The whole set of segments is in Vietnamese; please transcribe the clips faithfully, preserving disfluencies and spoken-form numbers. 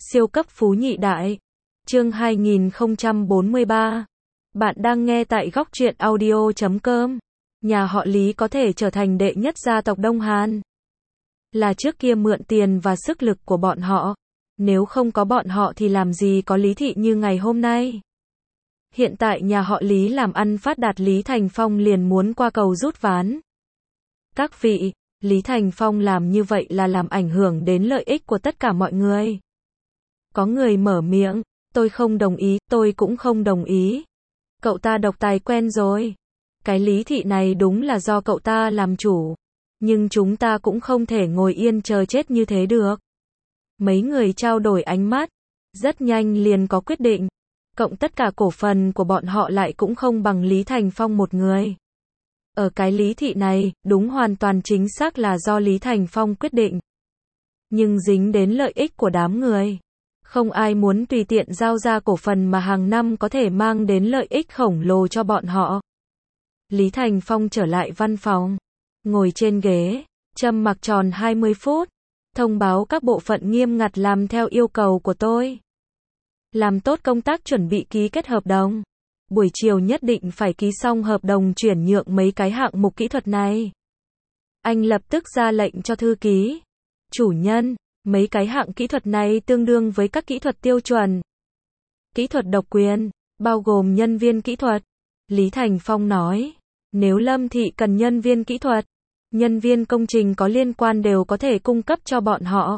Siêu cấp phú nhị đại. Chương hai nghìn không trăm bốn mươi ba. Bạn đang nghe tại góc truyện audio chấm com. Nhà họ Lý có thể trở thành đệ nhất gia tộc Đông Hàn. Là trước kia mượn tiền và sức lực của bọn họ. Nếu không có bọn họ thì làm gì có Lý thị như ngày hôm nay. Hiện tại nhà họ Lý làm ăn phát đạt, Lý Thành Phong liền muốn qua cầu rút ván. Các vị, Lý Thành Phong làm như vậy là làm ảnh hưởng đến lợi ích của tất cả mọi người. Có người mở miệng, tôi không đồng ý, tôi cũng không đồng ý. Cậu ta độc tài quen rồi. Cái Lý thị này đúng là do cậu ta làm chủ. Nhưng chúng ta cũng không thể ngồi yên chờ chết như thế được. Mấy người trao đổi ánh mắt, rất nhanh liền có quyết định. Cộng tất cả cổ phần của bọn họ lại cũng không bằng Lý Thành Phong một người. Ở cái Lý thị này, đúng hoàn toàn chính xác là do Lý Thành Phong quyết định. Nhưng dính đến lợi ích của đám người. Không ai muốn tùy tiện giao ra cổ phần mà hàng năm có thể mang đến lợi ích khổng lồ cho bọn họ. Lý Thành Phong trở lại văn phòng, ngồi trên ghế, trầm mặc tròn hai mươi phút, thông báo các bộ phận nghiêm ngặt làm theo yêu cầu của tôi. Làm tốt công tác chuẩn bị ký kết hợp đồng. Buổi chiều nhất định phải ký xong hợp đồng chuyển nhượng mấy cái hạng mục kỹ thuật này. Anh lập tức ra lệnh cho thư ký. Chủ nhân, mấy cái hạng kỹ thuật này tương đương với các kỹ thuật tiêu chuẩn. Kỹ thuật độc quyền, bao gồm nhân viên kỹ thuật. Lý Thành Phong nói, nếu Lâm Thị cần nhân viên kỹ thuật, nhân viên công trình có liên quan đều có thể cung cấp cho bọn họ.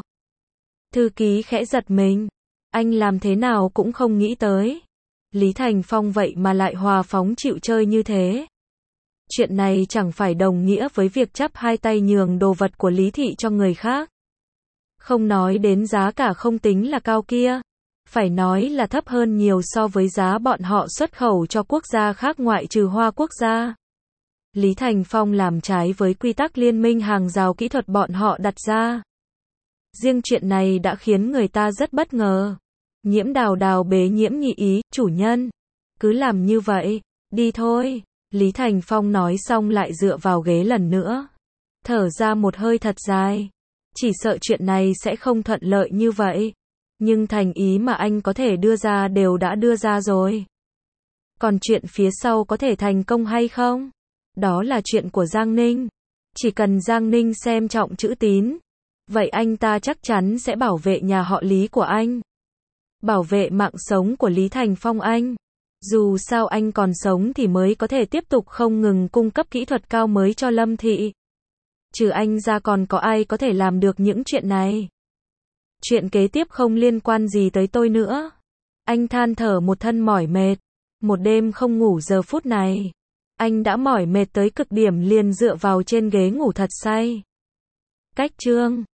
Thư ký khẽ giật mình. Anh làm thế nào cũng không nghĩ tới. Lý Thành Phong vậy mà lại hòa phóng chịu chơi như thế. Chuyện này chẳng phải đồng nghĩa với việc chắp hai tay nhường đồ vật của Lý Thị cho người khác. Không nói đến giá cả không tính là cao kia. Phải nói là thấp hơn nhiều so với giá bọn họ xuất khẩu cho quốc gia khác ngoại trừ Hoa Quốc gia. Lý Thành Phong làm trái với quy tắc liên minh hàng rào kỹ thuật bọn họ đặt ra. Riêng chuyện này đã khiến người ta rất bất ngờ. Nhiễm Đào Đào bế Nhiễm Nhị ý, chủ nhân. Cứ làm như vậy, đi thôi. Lý Thành Phong nói xong lại dựa vào ghế lần nữa. Thở ra một hơi thật dài. Chỉ sợ chuyện này sẽ không thuận lợi như vậy. Nhưng thành ý mà anh có thể đưa ra đều đã đưa ra rồi. Còn chuyện phía sau có thể thành công hay không? Đó là chuyện của Giang Ninh. Chỉ cần Giang Ninh xem trọng chữ tín. Vậy anh ta chắc chắn sẽ bảo vệ nhà họ Lý của anh. Bảo vệ mạng sống của Lý Thành Phong anh. Dù sao anh còn sống thì mới có thể tiếp tục không ngừng cung cấp kỹ thuật cao mới cho Lâm Thị. Trừ anh ra còn có ai có thể làm được những chuyện này. Chuyện kế tiếp không liên quan gì tới tôi nữa. Anh than thở một thân mỏi mệt. Một đêm không ngủ giờ phút này. Anh đã mỏi mệt tới cực điểm liền dựa vào trên ghế ngủ thật say. Cách chương